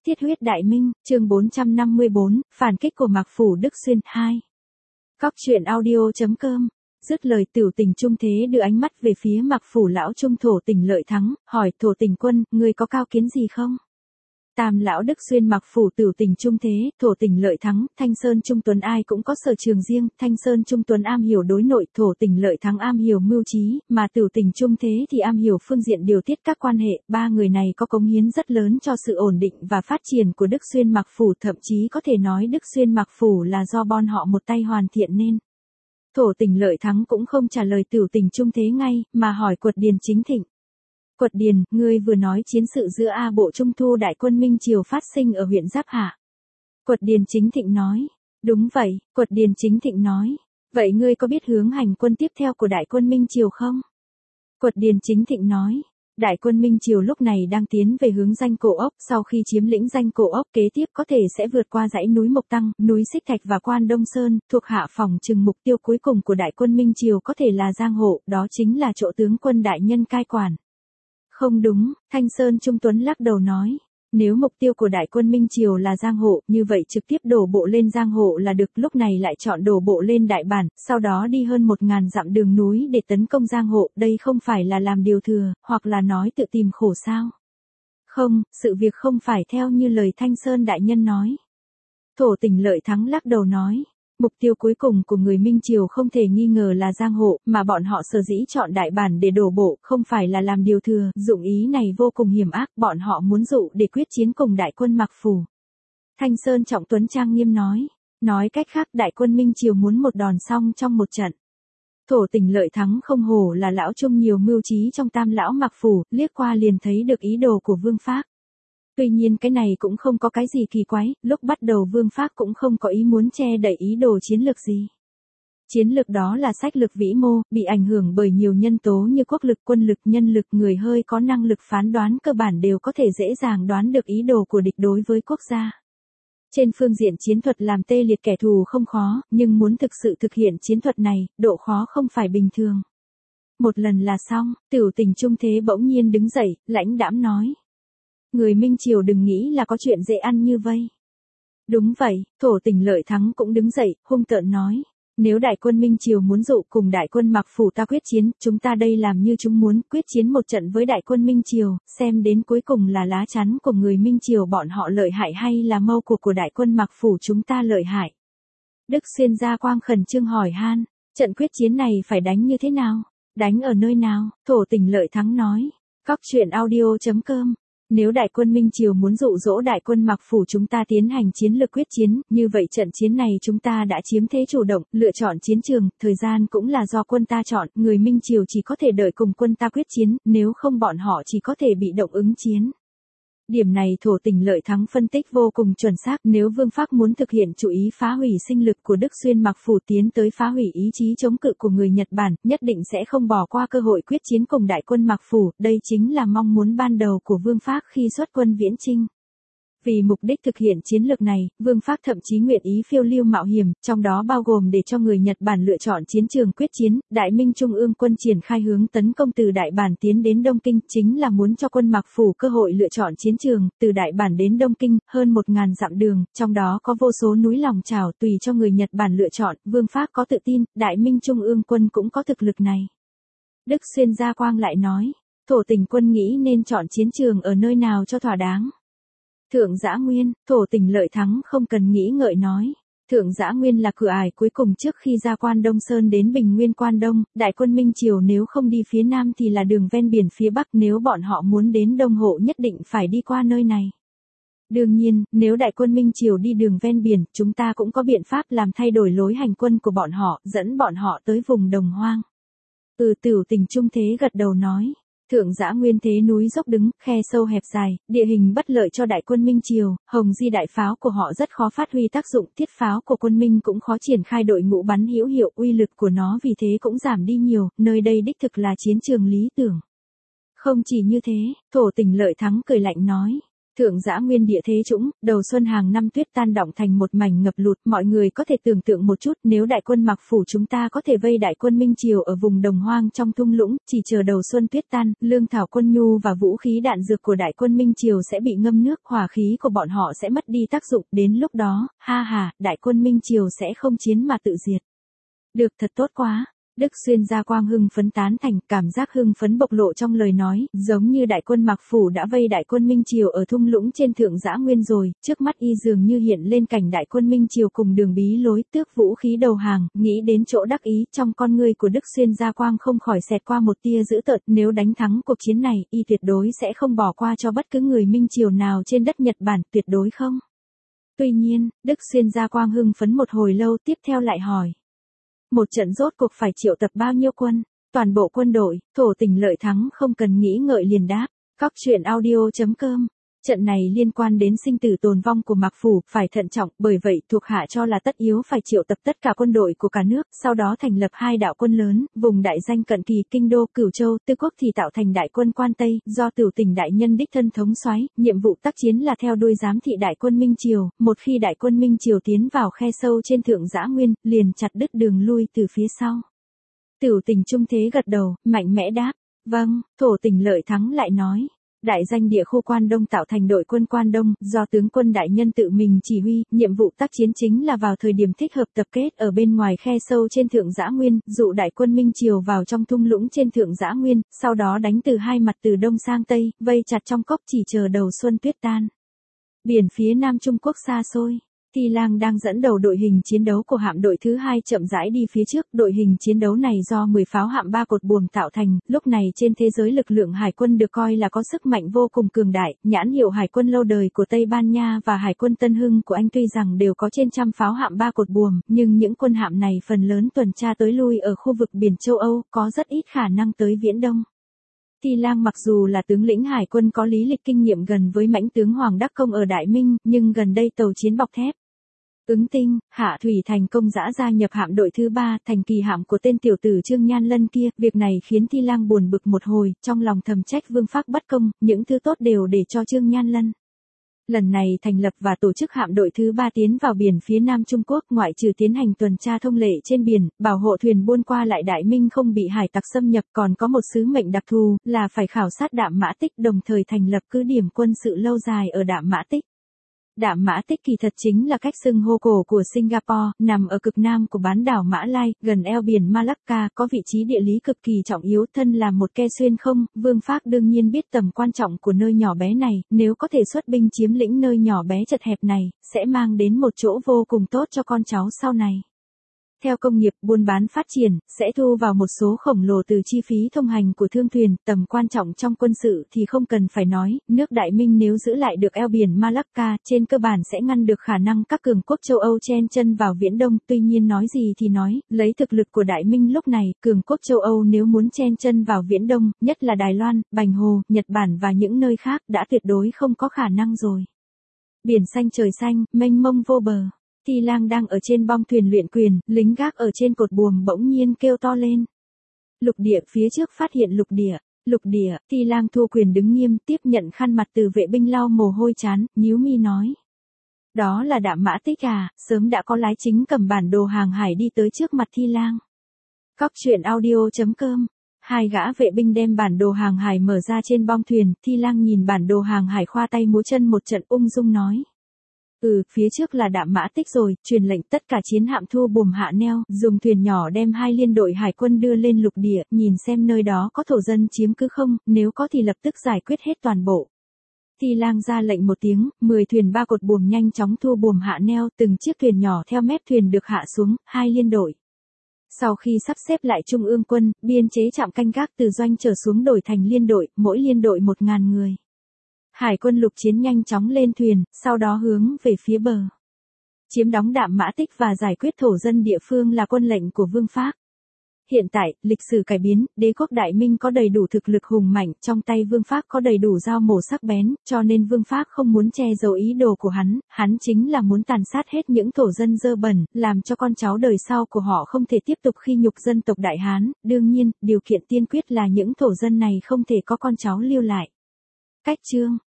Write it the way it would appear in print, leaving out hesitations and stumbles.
Thiết huyết đại minh, chương 454, phản kích của Mạc Phủ Đức Xuyên 2. Cóc truyện audio.com. Dứt lời Tiểu Tình Trung Thế đưa ánh mắt về phía Mạc Phủ lão trung Thổ Tình Lợi Thắng, hỏi Thổ Tình Quân, ngươi có cao kiến gì không? Tam lão Đức Xuyên Mạc Phủ Tiểu Tình Trung Thế, Thổ Tình Lợi Thắng, Thanh Sơn Trung Tuấn ai cũng có sở trường riêng, Thanh Sơn Trung Tuấn am hiểu đối nội, Thổ Tình Lợi Thắng am hiểu mưu trí, mà Tiểu Tình Trung Thế thì am hiểu phương diện điều tiết các quan hệ, ba người này có cống hiến rất lớn cho sự ổn định và phát triển của Đức Xuyên Mạc Phủ, thậm chí có thể nói Đức Xuyên Mạc Phủ là do bọn họ một tay hoàn thiện nên. Thổ Tình Lợi Thắng cũng không trả lời Tiểu Tình Trung Thế ngay, mà hỏi Quật Điền Chính Thịnh. Quật Điền, ngươi vừa nói chiến sự giữa A Bộ Trung Thu đại quân Minh Triều phát sinh ở huyện Giáp Hạ. Quật Điền Chính Thịnh nói. Đúng vậy, Quật Điền Chính Thịnh nói. Vậy ngươi có biết hướng hành quân tiếp theo của đại quân Minh Triều không? Quật Điền Chính Thịnh nói. Đại quân Minh Triều lúc này đang tiến về hướng Danh Cổ Ốc, sau khi chiếm lĩnh Danh Cổ Ốc kế tiếp có thể sẽ vượt qua dãy núi Mộc Tăng, núi Xích Thạch và Quan Đông Sơn, thuộc hạ phòng trừng mục tiêu cuối cùng của đại quân Minh Triều có thể là Giang Hộ, đó chính là chỗ tướng quân đại nhân cai quản. Không đúng, Thanh Sơn Trung Tuấn lắc đầu nói. Nếu mục tiêu của đại quân Minh Triều là Giang Hộ, như vậy trực tiếp đổ bộ lên Giang Hộ là được, lúc này lại chọn đổ bộ lên Đại Bản, sau đó đi hơn 1000 dặm đường núi để tấn công Giang Hộ, đây không phải là làm điều thừa, hoặc là nói tự tìm khổ sao? Không, sự việc không phải theo như lời Thanh Sơn đại nhân nói. Thổ Tình Lợi Thắng lắc đầu nói. Mục tiêu cuối cùng của người Minh Triều không thể nghi ngờ là Giang Hộ, mà bọn họ sở dĩ chọn Đại Bản để đổ bộ, không phải là làm điều thừa, dụng ý này vô cùng hiểm ác, bọn họ muốn dụ để quyết chiến cùng đại quân Mạc Phủ. Thanh Sơn Trọng Tuấn trang nghiêm nói. Nói cách khác đại quân Minh Triều muốn một đòn xong trong một trận. Thổ Tình Lợi Thắng không hổ là lão trung nhiều mưu trí trong tam lão Mạc Phủ, liếc qua liền thấy được ý đồ của Vương Phác. Tuy nhiên cái này cũng không có cái gì kỳ quái, lúc bắt đầu Vương Phác cũng không có ý muốn che đậy ý đồ chiến lược gì. Chiến lược đó là sách lược vĩ mô, bị ảnh hưởng bởi nhiều nhân tố như quốc lực, quân lực, nhân lực, người hơi có năng lực phán đoán cơ bản đều có thể dễ dàng đoán được ý đồ của địch đối với quốc gia. Trên phương diện chiến thuật làm tê liệt kẻ thù không khó, nhưng muốn thực sự thực hiện chiến thuật này, độ khó không phải bình thường. Một lần là xong, Tiểu Tình Trung Thế bỗng nhiên đứng dậy, lãnh đãm nói. Người Minh Triều đừng nghĩ là có chuyện dễ ăn như vây. Đúng vậy, Thổ Tình Lợi Thắng cũng đứng dậy, hung tợn nói. Nếu đại quân Minh Triều muốn dụ cùng đại quân Mạc Phủ ta quyết chiến, chúng ta đây làm như chúng muốn quyết chiến một trận với đại quân Minh Triều, xem đến cuối cùng là lá chắn của người Minh Triều bọn họ lợi hại hay là mâu cuộc của đại quân Mạc Phủ chúng ta lợi hại. Đức Xuyên Gia Quang khẩn trương hỏi han, trận quyết chiến này phải đánh như thế nào? Đánh ở nơi nào? Thổ Tình Lợi Thắng nói. Cóc truyện audio.com. Nếu đại quân Minh Triều muốn dụ dỗ đại quân Mạc Phủ chúng ta tiến hành chiến lược quyết chiến, như vậy trận chiến này chúng ta đã chiếm thế chủ động, lựa chọn chiến trường, thời gian cũng là do quân ta chọn, người Minh Triều chỉ có thể đợi cùng quân ta quyết chiến, nếu không bọn họ chỉ có thể bị động ứng chiến. Điểm này Thổ Tình Lợi Thắng phân tích vô cùng chuẩn xác, nếu Vương Phác muốn thực hiện chủ ý phá hủy sinh lực của Đức Xuyên Mạc Phủ tiến tới phá hủy ý chí chống cự của người Nhật Bản, nhất định sẽ không bỏ qua cơ hội quyết chiến cùng đại quân Mạc Phủ, đây chính là mong muốn ban đầu của Vương Phác khi xuất quân viễn chinh. Vì mục đích thực hiện chiến lược này, Vương Phác thậm chí nguyện ý phiêu lưu mạo hiểm, trong đó bao gồm để cho người Nhật Bản lựa chọn chiến trường quyết chiến, Đại Minh Trung ương quân triển khai hướng tấn công từ Đại Bản tiến đến Đông Kinh, chính là muốn cho quân Mạc Phủ cơ hội lựa chọn chiến trường, từ Đại Bản đến Đông Kinh, hơn 1000 dặm đường, trong đó có vô số núi lòng chảo tùy cho người Nhật Bản lựa chọn, Vương Phác có tự tin, Đại Minh Trung ương quân cũng có thực lực này. Đức Xuyên Gia Quang lại nói, Thổ Tình quân nghĩ nên chọn chiến trường ở nơi nào cho thỏa đáng. Thượng Dã Nguyên, Thổ Tình Lợi Thắng không cần nghĩ ngợi nói. Thượng Dã Nguyên là cửa ải cuối cùng trước khi ra Quan Đông Sơn đến Bình Nguyên Quan Đông, đại quân Minh Triều nếu không đi phía Nam thì là đường ven biển phía Bắc, nếu bọn họ muốn đến Đông Hộ nhất định phải đi qua nơi này. Đương nhiên, nếu đại quân Minh Triều đi đường ven biển, chúng ta cũng có biện pháp làm thay đổi lối hành quân của bọn họ, dẫn bọn họ tới vùng Đồng Hoang. Tiểu Tình Trung Thế gật đầu nói. Thượng Dã Nguyên thế núi dốc đứng, khe sâu hẹp dài, địa hình bất lợi cho đại quân Minh Triều, Hồng Di đại pháo của họ rất khó phát huy tác dụng, thiết pháo của quân Minh cũng khó triển khai đội ngũ bắn hữu hiệu, uy lực của nó vì thế cũng giảm đi nhiều, nơi đây đích thực là chiến trường lý tưởng. Không chỉ như thế, Thổ Tình Lợi Thắng cười lạnh nói. Thượng Dã Nguyên địa thế trũng, đầu xuân hàng năm tuyết tan đọng thành một mảnh ngập lụt, mọi người có thể tưởng tượng một chút, nếu đại quân Mạc Phủ chúng ta có thể vây đại quân Minh Triều ở vùng đồng hoang trong thung lũng, chỉ chờ đầu xuân tuyết tan, lương thảo quân nhu và vũ khí đạn dược của đại quân Minh Triều sẽ bị ngâm nước, hỏa khí của bọn họ sẽ mất đi tác dụng, đến lúc đó, ha ha, đại quân Minh Triều sẽ không chiến mà tự diệt. Được, thật tốt quá. Đức Xuyên Gia Quang hưng phấn tán thành, cảm giác hưng phấn bộc lộ trong lời nói, giống như đại quân Mạc Phủ đã vây đại quân Minh Triều ở thung lũng trên Thượng Dã Nguyên rồi, trước mắt y dường như hiện lên cảnh đại quân Minh Triều cùng đường bí lối tước vũ khí đầu hàng, nghĩ đến chỗ đắc ý, trong con ngươi của Đức Xuyên Gia Quang không khỏi xẹt qua một tia dữ tợn, nếu đánh thắng cuộc chiến này, y tuyệt đối sẽ không bỏ qua cho bất cứ người Minh Triều nào trên đất Nhật Bản, tuyệt đối không. Tuy nhiên, Đức Xuyên Gia Quang hưng phấn một hồi lâu tiếp theo lại hỏi. Một trận rốt cuộc phải triệu tập bao nhiêu quân? Toàn bộ quân đội, Thổ Tỉnh Lợi thắng không cần nghĩ ngợi liền đáp. Cóc truyện audio.com. Trận này liên quan đến sinh tử tồn vong của Mạc Phủ, phải thận trọng, bởi vậy thuộc hạ cho là tất yếu phải triệu tập tất cả quân đội của cả nước, sau đó thành lập hai đạo quân lớn, vùng đại danh Cận Kỳ, Kinh Đô, Cửu Châu, Tư Quốc thì tạo thành đại quân Quan Tây, do Tiểu Tỉnh đại nhân đích thân thống soái, nhiệm vụ tác chiến là theo đuôi giám thị đại quân Minh Triều, một khi đại quân Minh Triều tiến vào khe sâu trên Thượng Dã Nguyên, liền chặt đứt đường lui từ phía sau. Tiểu Tỉnh Trung Thế gật đầu, mạnh mẽ đáp, vâng. Thổ Tỉnh Lợi thắng lại nói. Đại danh địa khu Quan Đông tạo thành đội quân Quan Đông, do tướng quân đại nhân tự mình chỉ huy, nhiệm vụ tác chiến chính là vào thời điểm thích hợp tập kết ở bên ngoài khe sâu trên Thượng Dã Nguyên, dụ đại quân Minh Triều vào trong thung lũng trên Thượng Dã Nguyên, sau đó đánh từ hai mặt từ đông sang tây, vây chặt trong cốc chỉ chờ đầu xuân tuyết tan. Biển phía Nam Trung Quốc xa xôi. Thi Lang đang dẫn đầu đội hình chiến đấu của hạm đội thứ 2 chậm rãi đi phía trước, đội hình chiến đấu này do 10 pháo hạm 3 cột buồm tạo thành, lúc này trên thế giới lực lượng hải quân được coi là có sức mạnh vô cùng cường đại, nhãn hiệu hải quân lâu đời của Tây Ban Nha và hải quân Tân Hưng của Anh tuy rằng đều có trên trăm pháo hạm 3 cột buồm, nhưng những quân hạm này phần lớn tuần tra tới lui ở khu vực biển châu Âu, có rất ít khả năng tới Viễn Đông. Thi Lang mặc dù là tướng lĩnh hải quân có lý lịch kinh nghiệm gần với mãnh tướng Hoàng Đắc Công ở Đại Minh, nhưng gần đây tàu chiến bọc thép Ứng Tinh, Hạ Thủy thành công dã gia nhập hạm đội thứ 3, thành kỳ hạm của tên tiểu tử Trương Nhan Lân kia, việc này khiến Thi Lang buồn bực một hồi, trong lòng thầm trách Vương Phác bất công, những thứ tốt đều để cho Trương Nhan Lân. Lần này thành lập và tổ chức hạm đội thứ 3 tiến vào biển phía Nam Trung Quốc, ngoại trừ tiến hành tuần tra thông lệ trên biển, bảo hộ thuyền buôn qua lại Đại Minh không bị hải tặc xâm nhập, còn có một sứ mệnh đặc thù, là phải khảo sát Đạm Mã Tích, đồng thời thành lập cứ điểm quân sự lâu dài ở Đạm Mã Tích. Đạm Mã Tích kỳ thật chính là cách xưng hô cổ của Singapore, nằm ở cực nam của bán đảo Mã Lai, gần eo biển Malacca, có vị trí địa lý cực kỳ trọng yếu, thân là một ke xuyên không, Vương Phác đương nhiên biết tầm quan trọng của nơi nhỏ bé này, nếu có thể xuất binh chiếm lĩnh nơi nhỏ bé chật hẹp này, sẽ mang đến một chỗ vô cùng tốt cho con cháu sau này. Theo công nghiệp buôn bán phát triển, sẽ thu vào một số khổng lồ từ chi phí thông hành của thương thuyền, tầm quan trọng trong quân sự thì không cần phải nói, nước Đại Minh nếu giữ lại được eo biển Malacca, trên cơ bản sẽ ngăn được khả năng các cường quốc châu Âu chen chân vào Viễn Đông, tuy nhiên nói gì thì nói, lấy thực lực của Đại Minh lúc này, cường quốc châu Âu nếu muốn chen chân vào Viễn Đông, nhất là Đài Loan, Bành Hồ, Nhật Bản và những nơi khác, đã tuyệt đối không có khả năng rồi. Biển xanh trời xanh, mênh mông vô bờ. Thi Lang đang ở trên bong thuyền luyện quyền, lính gác ở trên cột buồm bỗng nhiên kêu to lên. Lục địa phía trước phát hiện lục địa, Thi Lang thu quyền đứng nghiêm tiếp nhận khăn mặt từ vệ binh lau mồ hôi chán, nhíu mi nói. Đó là Đạm Mã Tích à, sớm đã có lái chính cầm bản đồ hàng hải đi tới trước mặt Thi Lang. Cóc truyện audio.com. Hai gã vệ binh đem bản đồ hàng hải mở ra trên bong thuyền, Thi Lang nhìn bản đồ hàng hải khoa tay múa chân một trận ung dung nói. Phía trước là Đạm Mã Tích rồi, truyền lệnh tất cả chiến hạm thu buồm hạ neo, dùng thuyền nhỏ đem hai liên đội hải quân đưa lên lục địa, nhìn xem nơi đó có thổ dân chiếm cứ không, nếu có thì lập tức giải quyết hết toàn bộ. Thi Lang ra lệnh một tiếng, 10 thuyền 3 cột buồm nhanh chóng thu buồm hạ neo, từng chiếc thuyền nhỏ theo mép thuyền được hạ xuống, hai liên đội. Sau khi sắp xếp lại trung ương quân, biên chế trạm canh gác từ doanh trở xuống đổi thành liên đội, mỗi liên đội 1.000 người. Hải quân lục chiến nhanh chóng lên thuyền, sau đó hướng về phía bờ. Chiếm đóng Đạm Mã Tích và giải quyết thổ dân địa phương là quân lệnh của Vương Phác. Hiện tại, lịch sử cải biến, đế quốc Đại Minh có đầy đủ thực lực hùng mạnh, trong tay Vương Phác có đầy đủ dao mổ sắc bén, cho nên Vương Phác không muốn che giấu ý đồ của hắn chính là muốn tàn sát hết những thổ dân dơ bẩn, làm cho con cháu đời sau của họ không thể tiếp tục khi nhục dân tộc Đại Hán, đương nhiên, điều kiện tiên quyết là những thổ dân này không thể có con cháu lưu lại. Cách chương